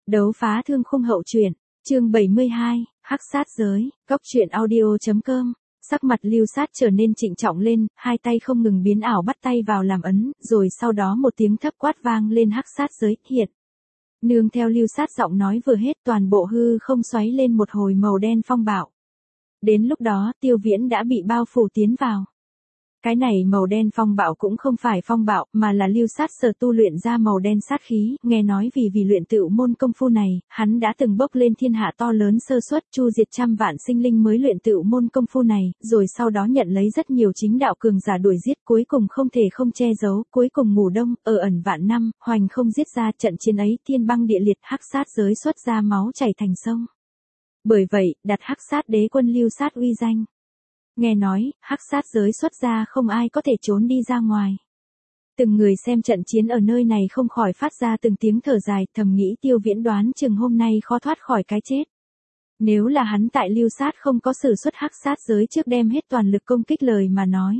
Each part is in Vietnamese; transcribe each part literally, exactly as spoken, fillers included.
Đấu phá thương khung hậu truyện, chương bảy mươi hai, hắc sát giới, góc truyện audio.com. Sắc mặt Lưu Sát trở nên trịnh trọng lên, hai tay không ngừng biến ảo bắt tay vào làm ấn, rồi sau đó một tiếng thấp quát vang lên hắc sát giới, hiện. Nương theo Lưu Sát giọng nói vừa hết, toàn bộ hư không xoáy lên một hồi màu đen phong bạo. Đến lúc đó, Tiêu Viễn đã bị bao phủ tiến vào. Cái này màu đen phong bạo cũng không phải phong bạo, mà là Lưu Sát sở tu luyện ra màu đen sát khí, nghe nói vì vì luyện tựu môn công phu này, hắn đã từng bốc lên thiên hạ to lớn sơ suất, chu diệt trăm vạn sinh linh mới luyện tựu môn công phu này, rồi sau đó nhận lấy rất nhiều chính đạo cường giả đuổi giết, cuối cùng không thể không che giấu, cuối cùng ngủ đông, ở ẩn vạn năm, hoành không giết ra, trận chiến ấy thiên băng địa liệt, hắc sát giới xuất ra máu chảy thành sông. Bởi vậy, đặt hắc sát đế quân Lưu Sát uy danh. Nghe nói, hắc sát giới xuất ra không ai có thể trốn đi ra ngoài. Từng người xem trận chiến ở nơi này không khỏi phát ra từng tiếng thở dài, thầm nghĩ Tiêu Viễn đoán chừng hôm nay khó thoát khỏi cái chết. Nếu là hắn tại Lưu Sát không có sử xuất hắc sát giới trước đem hết toàn lực công kích lời mà nói.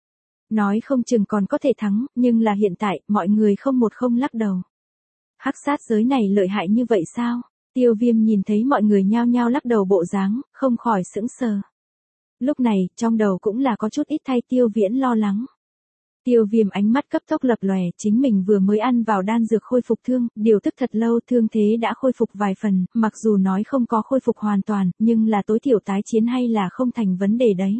Nói không chừng còn có thể thắng, nhưng là hiện tại, mọi người không một không lắc đầu. Hắc sát giới này lợi hại như vậy sao? Tiêu Viêm nhìn thấy mọi người nhao nhao lắc đầu bộ dáng, không khỏi sững sờ. Lúc này, trong đầu cũng là có chút ít thay Tiêu Viễn lo lắng. Tiêu Viêm ánh mắt cấp tốc lập lòe, chính mình vừa mới ăn vào đan dược khôi phục thương, điều tức thật lâu thương thế đã khôi phục vài phần, mặc dù nói không có khôi phục hoàn toàn, nhưng là tối thiểu tái chiến hay là không thành vấn đề đấy.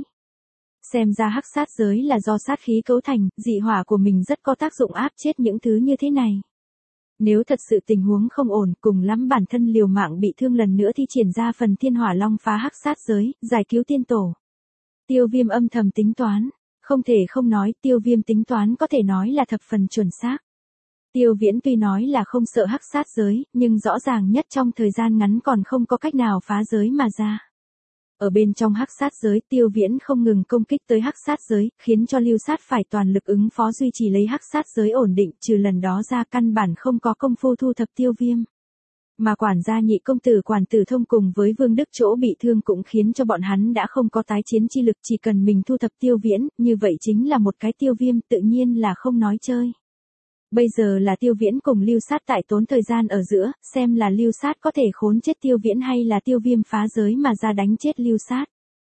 Xem ra hắc sát giới là do sát khí cấu thành, dị hỏa của mình rất có tác dụng áp chết những thứ như thế này. Nếu thật sự tình huống không ổn, cùng lắm bản thân liều mạng bị thương lần nữa thì triển ra phần thiên hỏa long phá hắc sát giới, giải cứu tiên tổ. Tiêu Viêm âm thầm tính toán, không thể không nói, Tiêu Viêm tính toán có thể nói là thập phần chuẩn xác. Tiêu Viễn tuy nói là không sợ hắc sát giới, nhưng rõ ràng nhất trong thời gian ngắn còn không có cách nào phá giới mà ra. Ở bên trong hắc sát giới, Tiêu Viễn không ngừng công kích tới hắc sát giới, khiến cho Lưu Sát phải toàn lực ứng phó duy trì lấy hắc sát giới ổn định, trừ lần đó ra căn bản không có công phu thu thập Tiêu Viêm. Mà quản gia nhị công tử quản tử thông cùng với Vương Đức chỗ bị thương cũng khiến cho bọn hắn đã không có tái chiến chi lực, chỉ cần mình thu thập Tiêu Viễn, như vậy chính là một cái Tiêu Viêm, tự nhiên là không nói chơi. Bây giờ là Tiêu Viễn cùng Lưu Sát tại tốn thời gian ở giữa, xem là Lưu Sát có thể khốn chết Tiêu Viễn hay là Tiêu Viêm phá giới mà ra đánh chết Lưu Sát.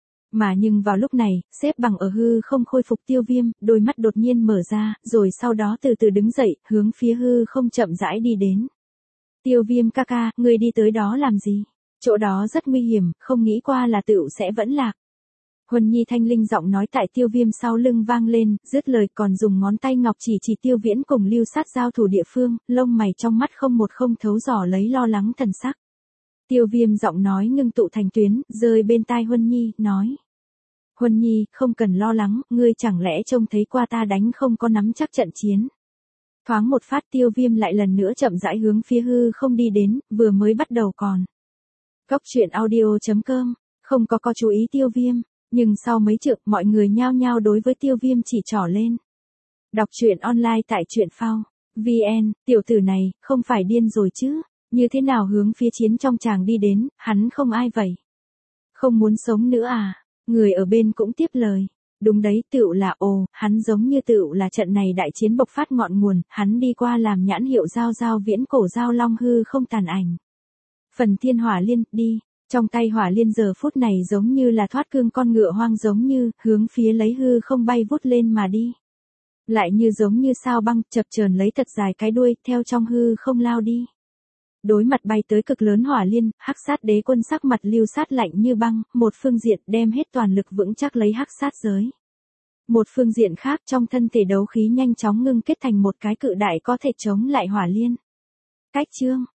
Mà nhưng vào lúc này, xếp bằng ở hư không khôi phục Tiêu Viêm, đôi mắt đột nhiên mở ra, rồi sau đó từ từ đứng dậy, hướng phía hư không chậm rãi đi đến. Tiêu Viêm ca ca, ngươi đi tới đó làm gì? Chỗ đó rất nguy hiểm, không nghĩ qua là tựu sẽ vẫn lạc. Huân Nhi thanh linh giọng nói tại Tiêu Viêm sau lưng vang lên, dứt lời còn dùng ngón tay ngọc chỉ chỉ Tiêu Viễn cùng Lưu Sát giao thủ địa phương, lông mày trong mắt không một không thấu dò lấy lo lắng thần sắc. Tiêu Viêm giọng nói ngưng tụ thành tuyến, rơi bên tai Huân Nhi, nói. Huân Nhi, không cần lo lắng, ngươi chẳng lẽ trông thấy qua ta đánh không có nắm chắc trận chiến. Thoáng một phát Tiêu Viêm lại lần nữa chậm rãi hướng phía hư không đi đến, vừa mới bắt đầu còn. Góc truyện audio.com, không có có chú ý Tiêu Viêm, nhưng sau mấy trượng mọi người nhao nhao đối với Tiêu Viêm chỉ trỏ lên. Đọc truyện online tại truyện phao, vn, tiểu tử này, không phải điên rồi chứ, như thế nào hướng phía chiến trong tràng đi đến, hắn không ai vậy. Không muốn sống nữa à, người ở bên cũng tiếp lời. Đúng đấy, tựu là ồ, hắn giống như tựu là trận này đại chiến bộc phát ngọn nguồn, hắn đi qua làm nhãn hiệu giao giao viễn cổ giao long hư không tàn ảnh. Phần thiên hỏa liên, đi, trong tay hỏa liên giờ phút này giống như là thoát cương con ngựa hoang giống như, hướng phía lấy hư không bay vút lên mà đi. Lại như giống như sao băng, chập chờn lấy thật dài cái đuôi, theo trong hư không lao đi. Đối mặt bay tới cực lớn hỏa liên, hắc sát đế quân sắc mặt Lưu Sát lạnh như băng, một phương diện đem hết toàn lực vững chắc lấy hắc sát giới. Một phương diện khác trong thân thể đấu khí nhanh chóng ngưng kết thành một cái cự đại có thể chống lại hỏa liên. Cách chương,